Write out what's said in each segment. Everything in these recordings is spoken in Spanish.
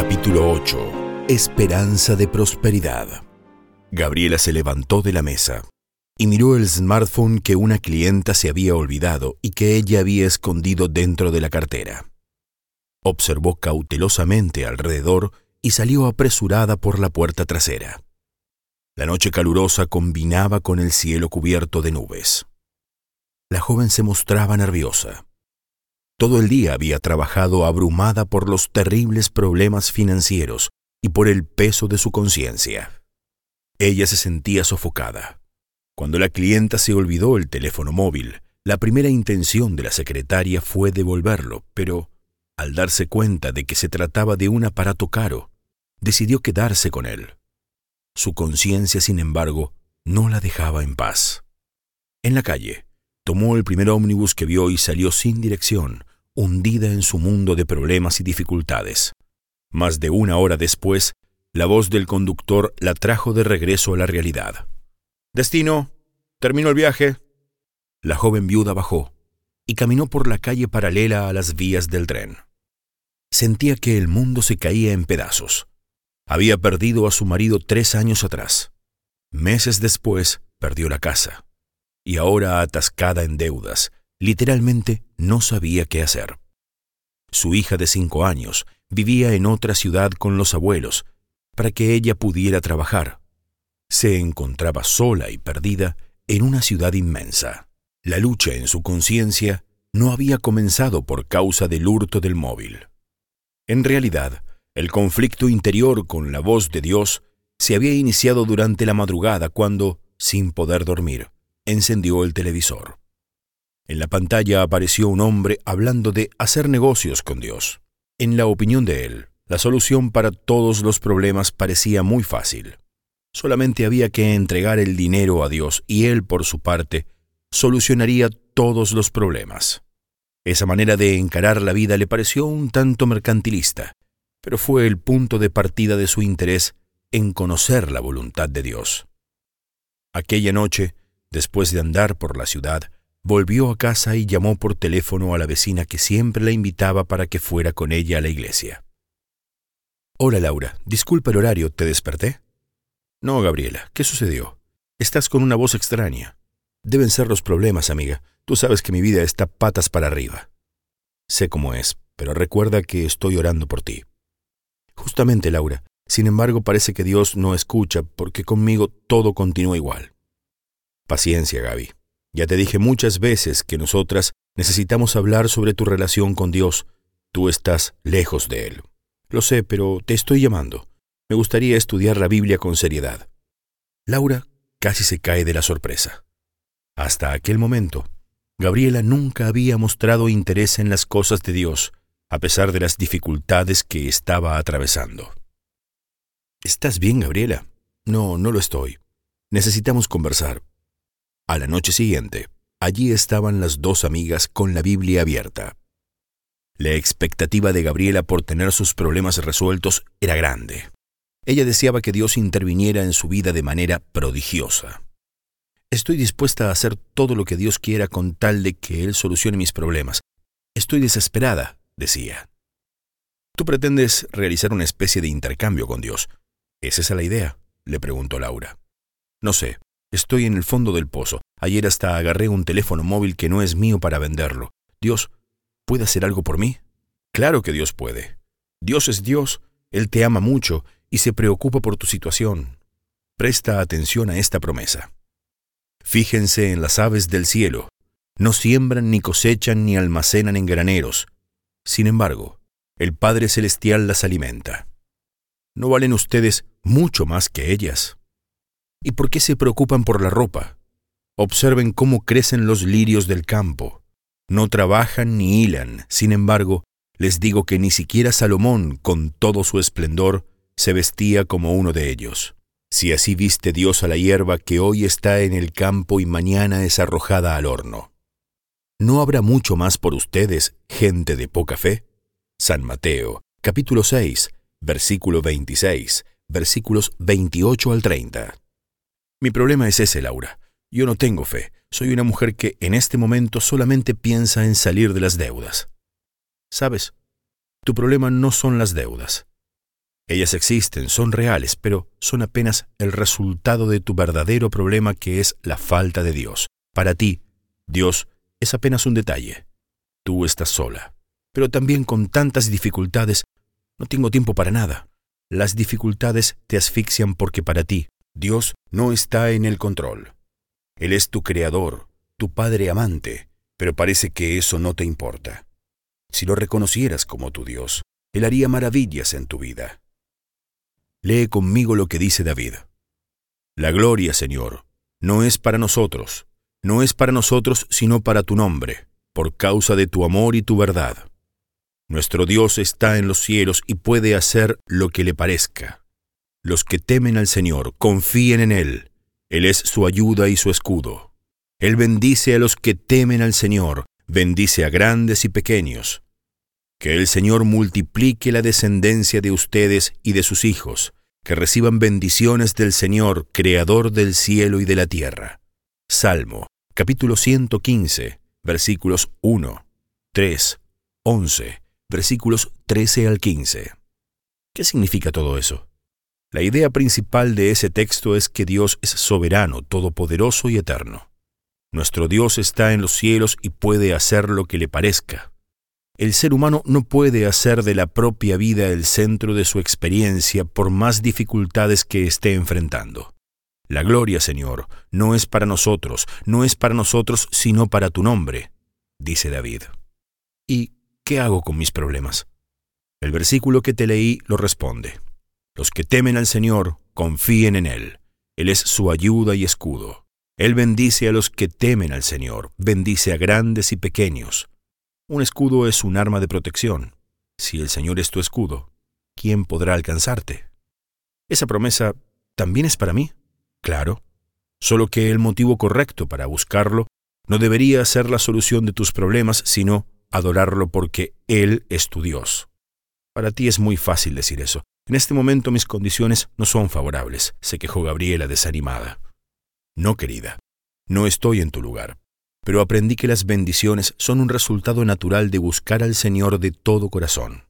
Capítulo 8. Esperanza de prosperidad. Gabriela se levantó de la mesa y miró el smartphone que una clienta se había olvidado y que ella había escondido dentro de la cartera. Observó cautelosamente alrededor y salió apresurada por la puerta trasera. La noche calurosa combinaba con el cielo cubierto de nubes. La joven se mostraba nerviosa. Todo el día había trabajado abrumada por los terribles problemas financieros y por el peso de su conciencia. Ella se sentía sofocada. Cuando la clienta se olvidó el teléfono móvil, la primera intención de la secretaria fue devolverlo, pero al darse cuenta de que se trataba de un aparato caro, decidió quedarse con él. Su conciencia, sin embargo, no la dejaba en paz. En la calle, tomó el primer ómnibus que vio y salió sin dirección, hundida en su mundo de problemas y dificultades. Más de una hora después, la voz del conductor la trajo de regreso a la realidad. «Destino, terminó el viaje». La joven viuda bajó y caminó por la calle paralela a las vías del tren. Sentía que el mundo se caía en pedazos. Había perdido a su marido 3 años atrás. Meses después, perdió la casa. Y ahora, atascada en deudas, literalmente no sabía qué hacer. Su hija de 5 años vivía en otra ciudad con los abuelos para que ella pudiera trabajar. Se encontraba sola y perdida en una ciudad inmensa. La lucha en su conciencia no había comenzado por causa del hurto del móvil. En realidad, el conflicto interior con la voz de Dios se había iniciado durante la madrugada cuando, sin poder dormir, encendió el televisor. En la pantalla apareció un hombre hablando de hacer negocios con Dios. En la opinión de él, la solución para todos los problemas parecía muy fácil. Solamente había que entregar el dinero a Dios y Él, por su parte, solucionaría todos los problemas. Esa manera de encarar la vida le pareció un tanto mercantilista, pero fue el punto de partida de su interés en conocer la voluntad de Dios. Aquella noche, después de andar por la ciudad, volvió a casa y llamó por teléfono a la vecina que siempre la invitaba para que fuera con ella a la iglesia. «Hola, Laura, disculpa el horario, ¿te desperté?» «No, Gabriela, ¿qué sucedió? Estás con una voz extraña. Deben ser los problemas, amiga. Tú sabes que mi vida está patas para arriba». «Sé cómo es, pero recuerda que estoy orando por ti». «Justamente, Laura. Sin embargo, parece que Dios no escucha porque conmigo todo continúa igual». «Paciencia, Gaby. Ya te dije muchas veces que nosotras necesitamos hablar sobre tu relación con Dios. Tú estás lejos de Él. Lo sé, pero te estoy llamando. Me gustaría estudiar la Biblia con seriedad». Laura casi se cae de la sorpresa. Hasta aquel momento, Gabriela nunca había mostrado interés en las cosas de Dios, a pesar de las dificultades que estaba atravesando. «¿Estás bien, Gabriela?» «No, no lo estoy. Necesitamos conversar». A la noche siguiente, allí estaban las 2 amigas con la Biblia abierta. La expectativa de Gabriela por tener sus problemas resueltos era grande. Ella deseaba que Dios interviniera en su vida de manera prodigiosa. «Estoy dispuesta a hacer todo lo que Dios quiera con tal de que Él solucione mis problemas. Estoy desesperada», decía. «¿Tú pretendes realizar una especie de intercambio con Dios? ¿Es esa la idea?», le preguntó Laura. «No sé. Estoy en el fondo del pozo. Ayer hasta agarré un teléfono móvil que no es mío para venderlo. Dios, ¿puede hacer algo por mí?». «Claro que Dios puede. Dios es Dios. Él te ama mucho y se preocupa por tu situación. Presta atención a esta promesa. Fíjense en las aves del cielo. No siembran, ni cosechan, ni almacenan en graneros. Sin embargo, el Padre Celestial las alimenta. ¿No valen ustedes mucho más que ellas? ¿Y por qué se preocupan por la ropa? Observen cómo crecen los lirios del campo. No trabajan ni hilan. Sin embargo, les digo que ni siquiera Salomón, con todo su esplendor, se vestía como uno de ellos. Si así viste Dios a la hierba que hoy está en el campo y mañana es arrojada al horno, ¿no habrá mucho más por ustedes, gente de poca fe?». San Mateo, capítulo 6, versículo 26, versículos 28 al 30. «Mi problema es ese, Laura. Yo no tengo fe. Soy una mujer que en este momento solamente piensa en salir de las deudas». «¿Sabes? Tu problema no son las deudas. Ellas existen, son reales, pero son apenas el resultado de tu verdadero problema, que es la falta de Dios. Para ti, Dios es apenas un detalle. Tú estás sola. Pero también con tantas dificultades, no tengo tiempo para nada. Las dificultades te asfixian porque para ti, Dios no está en el control. Él es tu creador, tu padre amante, pero parece que eso no te importa. Si lo reconocieras como tu Dios, Él haría maravillas en tu vida. Lee conmigo lo que dice David. La gloria, Señor, no es para nosotros, no es para nosotros, sino para tu nombre, por causa de tu amor y tu verdad. Nuestro Dios está en los cielos y puede hacer lo que le parezca. Los que temen al Señor confíen en Él. Él es su ayuda y su escudo. Él bendice a los que temen al Señor, bendice a grandes y pequeños. Que el Señor multiplique la descendencia de ustedes y de sus hijos, que reciban bendiciones del Señor, Creador del cielo y de la tierra. Salmo, capítulo 115, versículos 1, 3, 11, versículos 13 al 15. ¿Qué significa todo eso? La idea principal de ese texto es que Dios es soberano, todopoderoso y eterno. Nuestro Dios está en los cielos y puede hacer lo que le parezca. El ser humano no puede hacer de la propia vida el centro de su experiencia por más dificultades que esté enfrentando. La gloria, Señor, no es para nosotros, no es para nosotros, sino para tu nombre, dice David. ¿Y qué hago con mis problemas? El versículo que te leí lo responde. Los que temen al Señor confíen en Él. Él es su ayuda y escudo. Él bendice a los que temen al Señor, bendice a grandes y pequeños. Un escudo es un arma de protección. Si el Señor es tu escudo, ¿quién podrá alcanzarte? Esa promesa también es para mí, claro, solo que el motivo correcto para buscarlo no debería ser la solución de tus problemas, sino adorarlo porque Él es tu Dios. Para ti es muy fácil decir eso. En este momento mis condiciones no son favorables, se quejó Gabriela desanimada. No, querida, no estoy en tu lugar. Pero aprendí que las bendiciones son un resultado natural de buscar al Señor de todo corazón.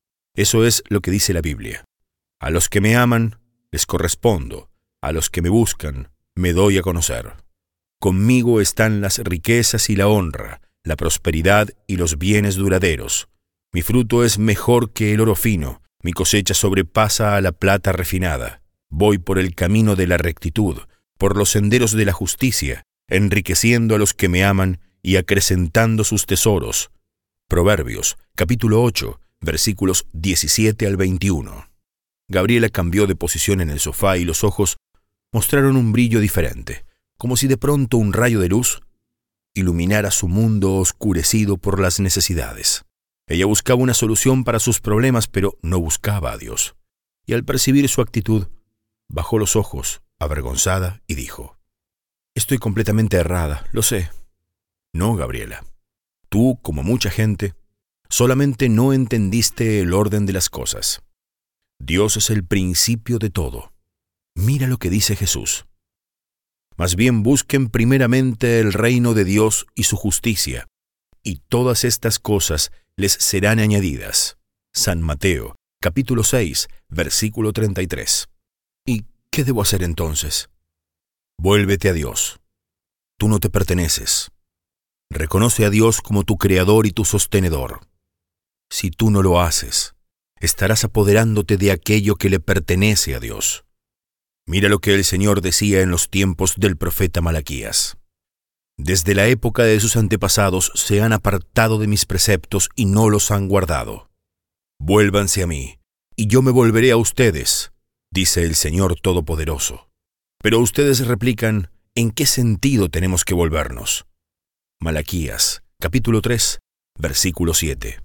Eso es lo que dice la Biblia. A los que me aman, les correspondo. A los que me buscan, me doy a conocer. Conmigo están las riquezas y la honra, la prosperidad y los bienes duraderos. Mi fruto es mejor que el oro fino, mi cosecha sobrepasa a la plata refinada. Voy por el camino de la rectitud, por los senderos de la justicia, enriqueciendo a los que me aman y acrecentando sus tesoros. Proverbios, capítulo 8, versículos 17 al 21. Gabriela cambió de posición en el sofá y los ojos mostraron un brillo diferente, como si de pronto un rayo de luz iluminara su mundo oscurecido por las necesidades. Ella buscaba una solución para sus problemas, pero no buscaba a Dios. Y al percibir su actitud, bajó los ojos, avergonzada, y dijo: Estoy completamente errada, lo sé. No, Gabriela. Tú, como mucha gente, solamente no entendiste el orden de las cosas. Dios es el principio de todo. Mira lo que dice Jesús. Más bien busquen primeramente el reino de Dios y su justicia, y todas estas cosas les serán añadidas. San Mateo, capítulo 6, versículo 33. ¿Y qué debo hacer entonces? Vuélvete a Dios. Tú no te perteneces. Reconoce a Dios como tu creador y tu sostenedor. Si tú no lo haces, estarás apoderándote de aquello que le pertenece a Dios. Mira lo que el Señor decía en los tiempos del profeta Malaquías. Desde la época de sus antepasados se han apartado de mis preceptos y no los han guardado. Vuélvanse a mí, y yo me volveré a ustedes, dice el Señor Todopoderoso. Pero ustedes replican: ¿en qué sentido tenemos que volvernos? Malaquías, capítulo 3, versículo 7.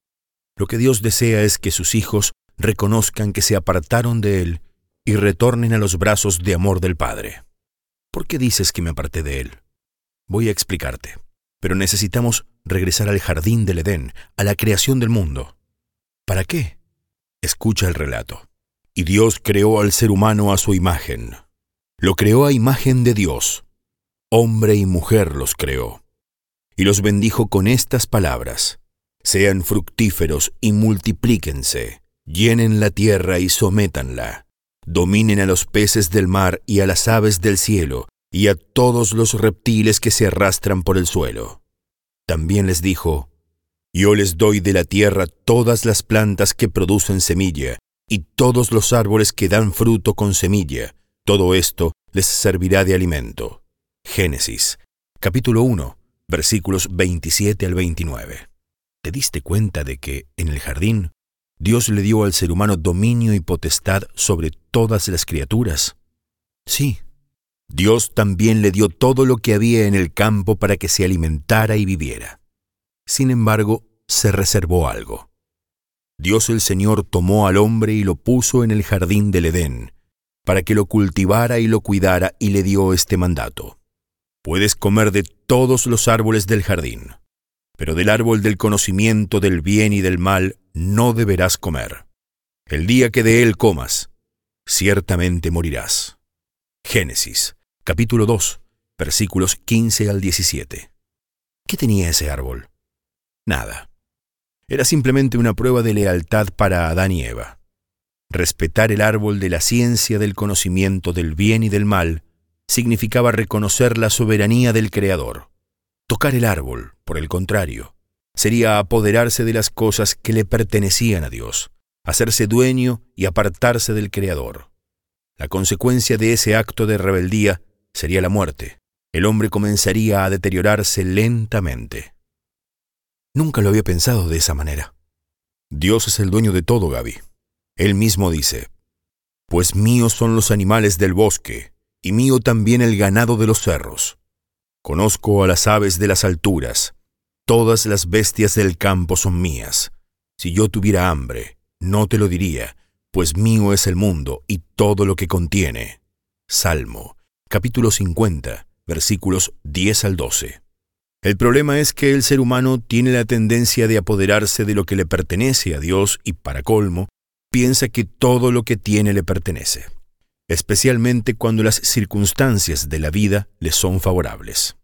Lo que Dios desea es que sus hijos reconozcan que se apartaron de Él y retornen a los brazos de amor del Padre. ¿Por qué dices que me aparté de Él? Voy a explicarte. Pero necesitamos regresar al jardín del Edén, a la creación del mundo. ¿Para qué? Escucha el relato. Y Dios creó al ser humano a su imagen. Lo creó a imagen de Dios. Hombre y mujer los creó. Y los bendijo con estas palabras: sean fructíferos y multiplíquense, llenen la tierra y sométanla, dominen a los peces del mar y a las aves del cielo, y a todos los reptiles que se arrastran por el suelo. También les dijo: yo les doy de la tierra todas las plantas que producen semilla, y todos los árboles que dan fruto con semilla. Todo esto les servirá de alimento. Génesis, capítulo 1, versículos 27 al 29. ¿Te diste cuenta de que, en el jardín, Dios le dio al ser humano dominio y potestad sobre todas las criaturas? Sí. Dios también le dio todo lo que había en el campo para que se alimentara y viviera. Sin embargo, se reservó algo. Dios el Señor tomó al hombre y lo puso en el jardín del Edén, para que lo cultivara y lo cuidara, y le dio este mandato: puedes comer de todos los árboles del jardín, pero del árbol del conocimiento del bien y del mal no deberás comer. El día que de él comas, ciertamente morirás. Génesis, capítulo 2, versículos 15 al 17. ¿Qué tenía ese árbol? Nada. Era simplemente una prueba de lealtad para Adán y Eva. Respetar el árbol de la ciencia del conocimiento del bien y del mal significaba reconocer la soberanía del Creador. Tocar el árbol, por el contrario, sería apoderarse de las cosas que le pertenecían a Dios, hacerse dueño y apartarse del Creador. La consecuencia de ese acto de rebeldía sería la muerte. El hombre comenzaría a deteriorarse lentamente. Nunca lo había pensado de esa manera. Dios es el dueño de todo, Gaby. Él mismo dice: pues míos son los animales del bosque, y mío también el ganado de los cerros. Conozco a las aves de las alturas, todas las bestias del campo son mías. Si yo tuviera hambre, no te lo diría, pues mío es el mundo y todo lo que contiene. Salmo, capítulo 50, versículos 10 al 12. El problema es que el ser humano tiene la tendencia de apoderarse de lo que le pertenece a Dios y, para colmo, piensa que todo lo que tiene le pertenece, especialmente cuando las circunstancias de la vida le son favorables.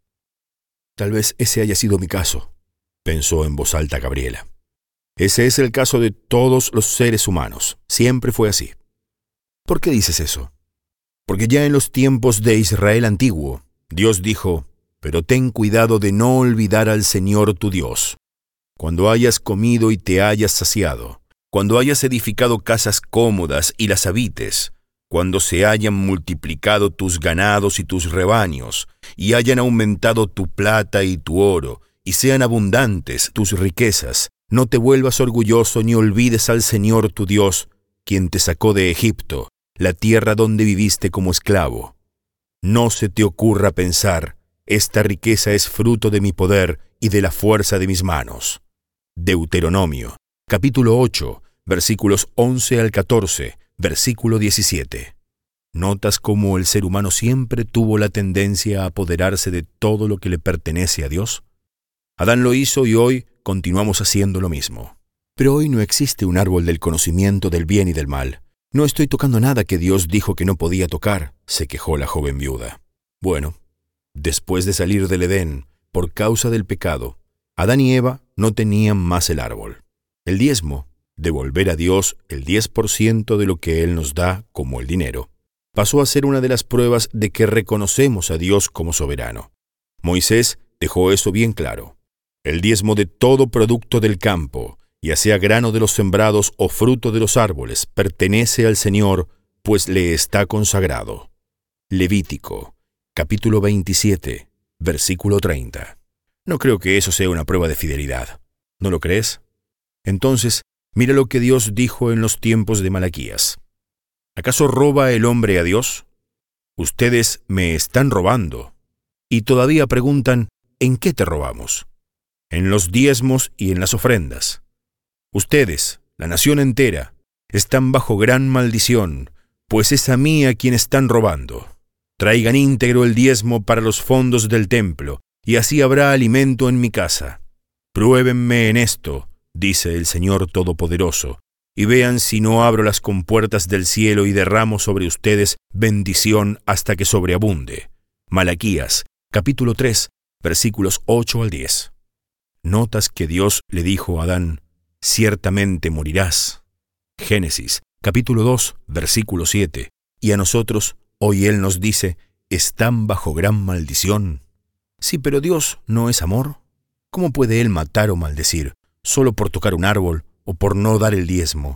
Tal vez ese haya sido mi caso, pensó en voz alta Gabriela. Ese es el caso de todos los seres humanos. Siempre fue así. ¿Por qué dices eso? Porque ya en los tiempos de Israel antiguo, Dios dijo: pero ten cuidado de no olvidar al Señor tu Dios. Cuando hayas comido y te hayas saciado, cuando hayas edificado casas cómodas y las habites, cuando se hayan multiplicado tus ganados y tus rebaños, y hayan aumentado tu plata y tu oro, y sean abundantes tus riquezas, no te vuelvas orgulloso ni olvides al Señor tu Dios, quien te sacó de Egipto, la tierra donde viviste como esclavo. No se te ocurra pensar: esta riqueza es fruto de mi poder y de la fuerza de mis manos. Deuteronomio, capítulo 8, versículos 11 al 14, versículo 17. ¿Notas cómo el ser humano siempre tuvo la tendencia a apoderarse de todo lo que le pertenece a Dios? Adán lo hizo y hoy continuamos haciendo lo mismo. Pero hoy no existe un árbol del conocimiento del bien y del mal. No estoy tocando nada que Dios dijo que no podía tocar, se quejó la joven viuda. Bueno, después de salir del Edén, por causa del pecado, Adán y Eva no tenían más el árbol. El diezmo, devolver a Dios el 10% de lo que Él nos da, como el dinero, pasó a ser una de las pruebas de que reconocemos a Dios como soberano. Moisés dejó eso bien claro. El diezmo de todo producto del campo, ya sea grano de los sembrados o fruto de los árboles, pertenece al Señor, pues le está consagrado. Levítico, capítulo 27, versículo 30. No creo que eso sea una prueba de fidelidad. ¿No lo crees? Entonces, mira lo que Dios dijo en los tiempos de Malaquías. ¿Acaso roba el hombre a Dios? Ustedes me están robando. Y todavía preguntan: ¿en qué te robamos? En los diezmos y en las ofrendas. Ustedes, la nación entera, están bajo gran maldición, pues es a mí a quien están robando. Traigan íntegro el diezmo para los fondos del templo, y así habrá alimento en mi casa. Pruébenme en esto, dice el Señor Todopoderoso, y vean si no abro las compuertas del cielo y derramo sobre ustedes bendición hasta que sobreabunde. Malaquías, capítulo 3, versículos 8 al 10. ¿Notas que Dios le dijo a Adán: ciertamente morirás? Génesis, capítulo 2, versículo 7. Y a nosotros, hoy Él nos dice, ¿están bajo gran maldición? Sí, pero Dios no es amor. ¿Cómo puede Él matar o maldecir solo por tocar un árbol o por no dar el diezmo?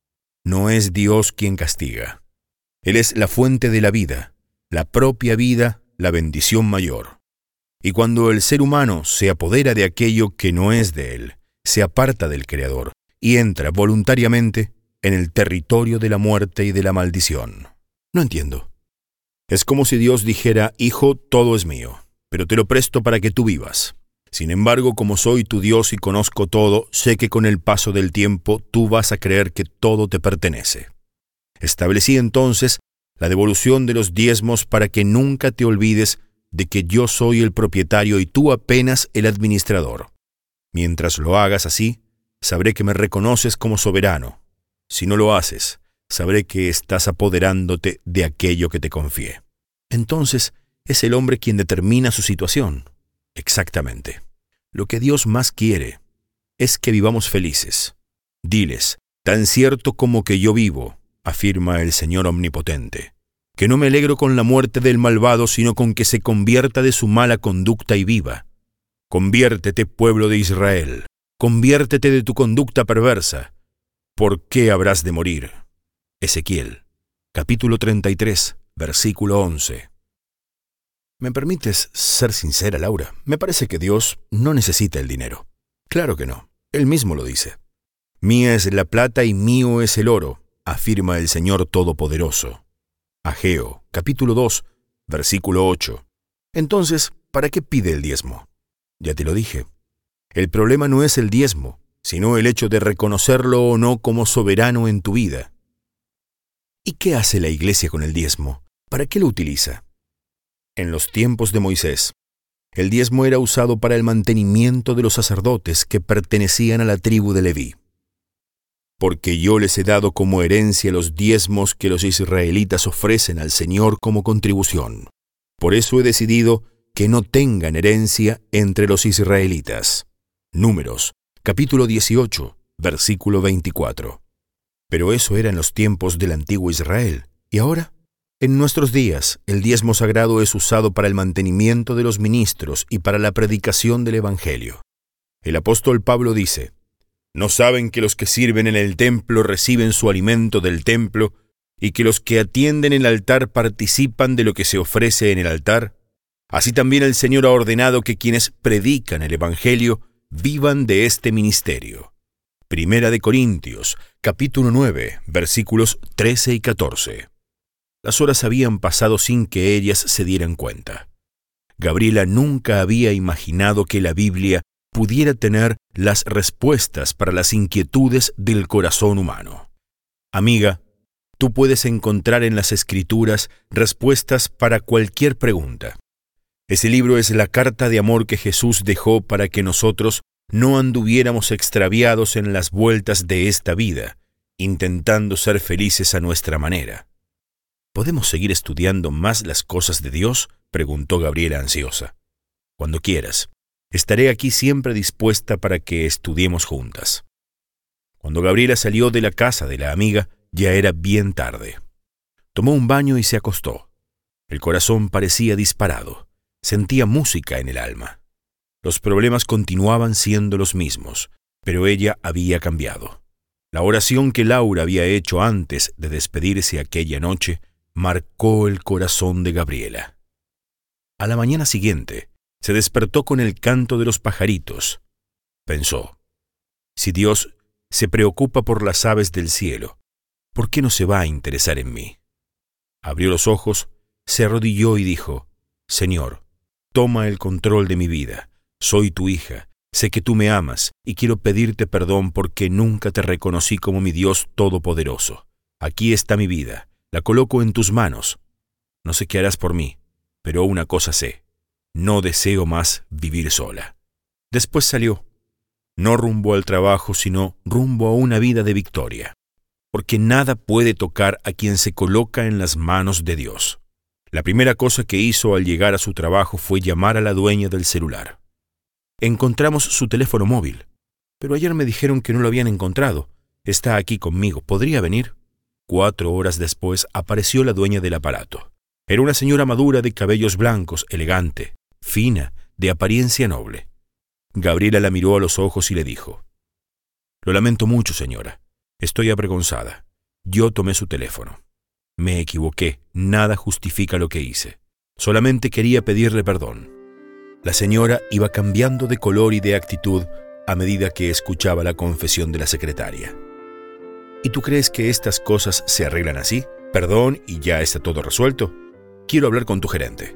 No es Dios quien castiga. Él es la fuente de la vida, la propia vida, la bendición mayor. Y cuando el ser humano se apodera de aquello que no es de Él, se aparta del Creador y entra voluntariamente en el territorio de la muerte y de la maldición. No entiendo. Es como si Dios dijera, hijo, todo es mío, pero te lo presto para que tú vivas. Sin embargo, como soy tu Dios y conozco todo, sé que con el paso del tiempo tú vas a creer que todo te pertenece. Establecí entonces la devolución de los diezmos para que nunca te olvides de que yo soy el propietario y tú apenas el administrador. Mientras lo hagas así, sabré que me reconoces como soberano. Si no lo haces, sabré que estás apoderándote de aquello que te confié. Entonces, es el hombre quien determina su situación. Exactamente. Lo que Dios más quiere es que vivamos felices. Diles, tan cierto como que yo vivo, afirma el Señor Omnipotente, que no me alegro con la muerte del malvado, sino con que se convierta de su mala conducta y viva. Conviértete, pueblo de Israel, conviértete de tu conducta perversa. ¿Por qué habrás de morir? Ezequiel, capítulo 33, versículo 11. ¿Me permites ser sincera, Laura? Me parece que Dios no necesita el dinero. Claro que no. Él mismo lo dice. Mía es la plata y mío es el oro, afirma el Señor Todopoderoso. Ageo, capítulo 2, versículo 8. Entonces, ¿para qué pide el diezmo? Ya te lo dije. El problema no es el diezmo, sino el hecho de reconocerlo o no como soberano en tu vida. ¿Y qué hace la Iglesia con el diezmo? ¿Para qué lo utiliza? En los tiempos de Moisés, el diezmo era usado para el mantenimiento de los sacerdotes que pertenecían a la tribu de Leví. Porque yo les he dado como herencia los diezmos que los israelitas ofrecen al Señor como contribución. Por eso he decidido que no tengan herencia entre los israelitas. Números, capítulo 18, versículo 24. Pero eso era en los tiempos del antiguo Israel. ¿Y ahora? En nuestros días, el diezmo sagrado es usado para el mantenimiento de los ministros y para la predicación del Evangelio. El apóstol Pablo dice, ¿no saben que los que sirven en el templo reciben su alimento del templo y que los que atienden el altar participan de lo que se ofrece en el altar? Así también el Señor ha ordenado que quienes predican el Evangelio vivan de este ministerio. Primera de Corintios, capítulo 9, versículos 13 y 14. Las horas habían pasado sin que ellas se dieran cuenta. Gabriela nunca había imaginado que la Biblia pudiera tener las respuestas para las inquietudes del corazón humano. Amiga, tú puedes encontrar en las Escrituras respuestas para cualquier pregunta. Ese libro es la carta de amor que Jesús dejó para que nosotros no anduviéramos extraviados en las vueltas de esta vida, intentando ser felices a nuestra manera. ¿Podemos seguir estudiando más las cosas de Dios?, preguntó Gabriela ansiosa. Cuando quieras. Estaré aquí siempre dispuesta para que estudiemos juntas. Cuando Gabriela salió de la casa de la amiga, ya era bien tarde. Tomó un baño y se acostó. El corazón parecía disparado. Sentía música en el alma. Los problemas continuaban siendo los mismos, pero ella había cambiado. La oración que Laura había hecho antes de despedirse aquella noche marcó el corazón de Gabriela. A la mañana siguiente, se despertó con el canto de los pajaritos. Pensó, si Dios se preocupa por las aves del cielo, ¿por qué no se va a interesar en mí? Abrió los ojos, se arrodilló y dijo, Señor, toma el control de mi vida. Soy tu hija, sé que tú me amas y quiero pedirte perdón porque nunca te reconocí como mi Dios todopoderoso. Aquí está mi vida. La coloco en tus manos. No sé qué harás por mí, pero una cosa sé. No deseo más vivir sola. Después salió, no rumbo al trabajo, sino rumbo a una vida de victoria. Porque nada puede tocar a quien se coloca en las manos de Dios. La primera cosa que hizo al llegar a su trabajo fue llamar a la dueña del celular. Encontramos su teléfono móvil, pero ayer me dijeron que no lo habían encontrado. Está aquí conmigo. ¿Podría venir? 4 horas después apareció la dueña del aparato. Era una señora madura de cabellos blancos, elegante, fina, de apariencia noble. Gabriela la miró a los ojos y le dijo: «Lo lamento mucho, señora. Estoy avergonzada. Yo tomé su teléfono. Me equivoqué. Nada justifica lo que hice. Solamente quería pedirle perdón». La señora iba cambiando de color y de actitud a medida que escuchaba la confesión de la secretaria. «¿Y tú crees que estas cosas se arreglan así? Perdón y ya está todo resuelto. Quiero hablar con tu gerente».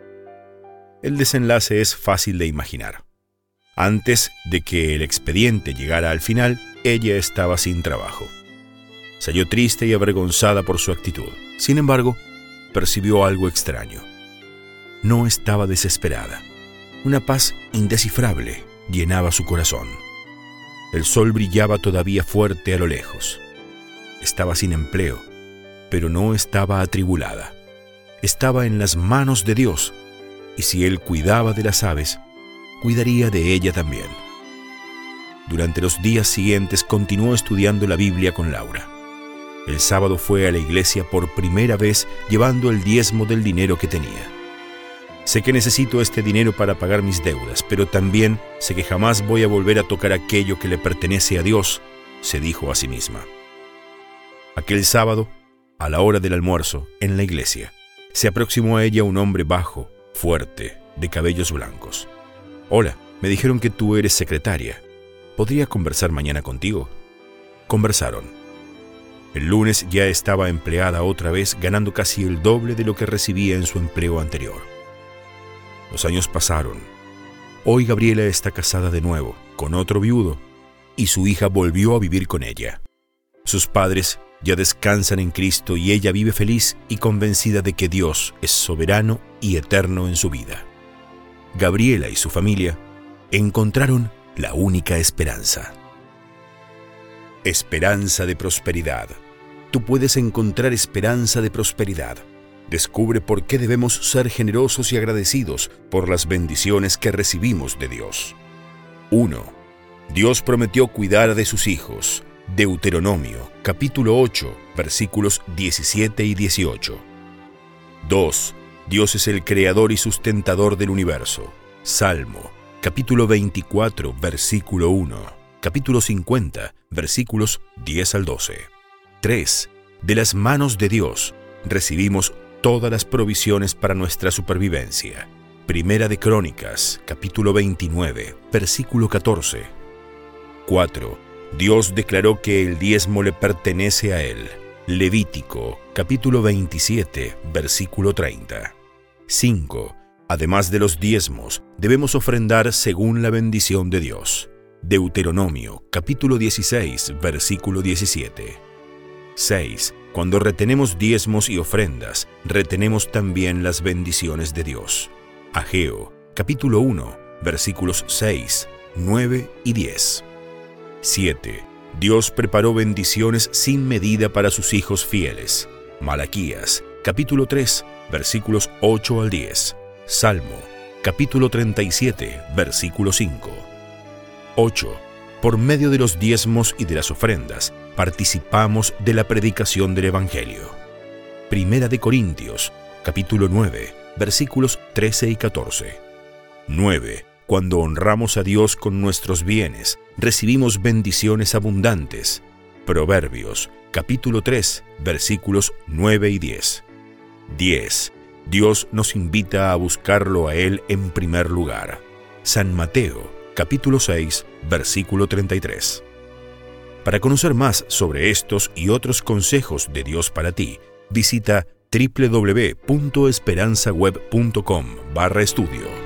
El desenlace es fácil de imaginar. Antes de que el expediente llegara al final, ella estaba sin trabajo. Se halló triste y avergonzada por su actitud. Sin embargo, percibió algo extraño. No estaba desesperada. Una paz indescifrable llenaba su corazón. El sol brillaba todavía fuerte a lo lejos. Estaba sin empleo, pero no estaba atribulada. Estaba en las manos de Dios, y si Él cuidaba de las aves, cuidaría de ella también. Durante los días siguientes continuó estudiando la Biblia con Laura. El sábado fue a la iglesia por primera vez llevando el diezmo del dinero que tenía. «Sé que necesito este dinero para pagar mis deudas, pero también sé que jamás voy a volver a tocar aquello que le pertenece a Dios», se dijo a sí misma. Aquel sábado, a la hora del almuerzo, en la iglesia, se aproximó a ella un hombre bajo, fuerte, de cabellos blancos. «Hola, me dijeron que tú eres secretaria. ¿Podría conversar mañana contigo?» Conversaron. El lunes ya estaba empleada otra vez, ganando casi el doble de lo que recibía en su empleo anterior. Los años pasaron. Hoy Gabriela está casada de nuevo, con otro viudo, y su hija volvió a vivir con ella. Sus padres ya descansan en Cristo y ella vive feliz y convencida de que Dios es soberano y eterno en su vida. Gabriela y su familia encontraron la única esperanza. Esperanza de prosperidad. Tú puedes encontrar esperanza de prosperidad. Descubre por qué debemos ser generosos y agradecidos por las bendiciones que recibimos de Dios. 1. Dios prometió cuidar de sus hijos. Deuteronomio, capítulo 8, versículos 17 y 18. 2. Dios es el creador y sustentador del universo. Salmo, capítulo 24, versículo 1. Capítulo 50, versículos 10 al 12. 3. De las manos de Dios recibimos todas las provisiones para nuestra supervivencia. Primera de Crónicas, capítulo 29, versículo 14. 4. Dios declaró que el diezmo le pertenece a Él. Levítico, capítulo 27, versículo 30. 5. Además de los diezmos, debemos ofrendar según la bendición de Dios. Deuteronomio, capítulo 16, versículo 17. 6. Cuando retenemos diezmos y ofrendas, retenemos también las bendiciones de Dios. Ageo, capítulo 1, versículos 6, 9 y 10. 7. Dios preparó bendiciones sin medida para sus hijos fieles. Malaquías, capítulo 3, versículos 8 al 10. Salmo, capítulo 37, versículo 5. 8. Por medio de los diezmos y de las ofrendas, participamos de la predicación del Evangelio. Primera de Corintios, capítulo 9, versículos 13 y 14. 9. Cuando honramos a Dios con nuestros bienes, recibimos bendiciones abundantes. Proverbios, capítulo 3, versículos 9 y 10. 10. Dios nos invita a buscarlo a Él en primer lugar. San Mateo, capítulo 6, versículo 33. Para conocer más sobre estos y otros consejos de Dios para ti, visita www.esperanzaweb.com/estudio.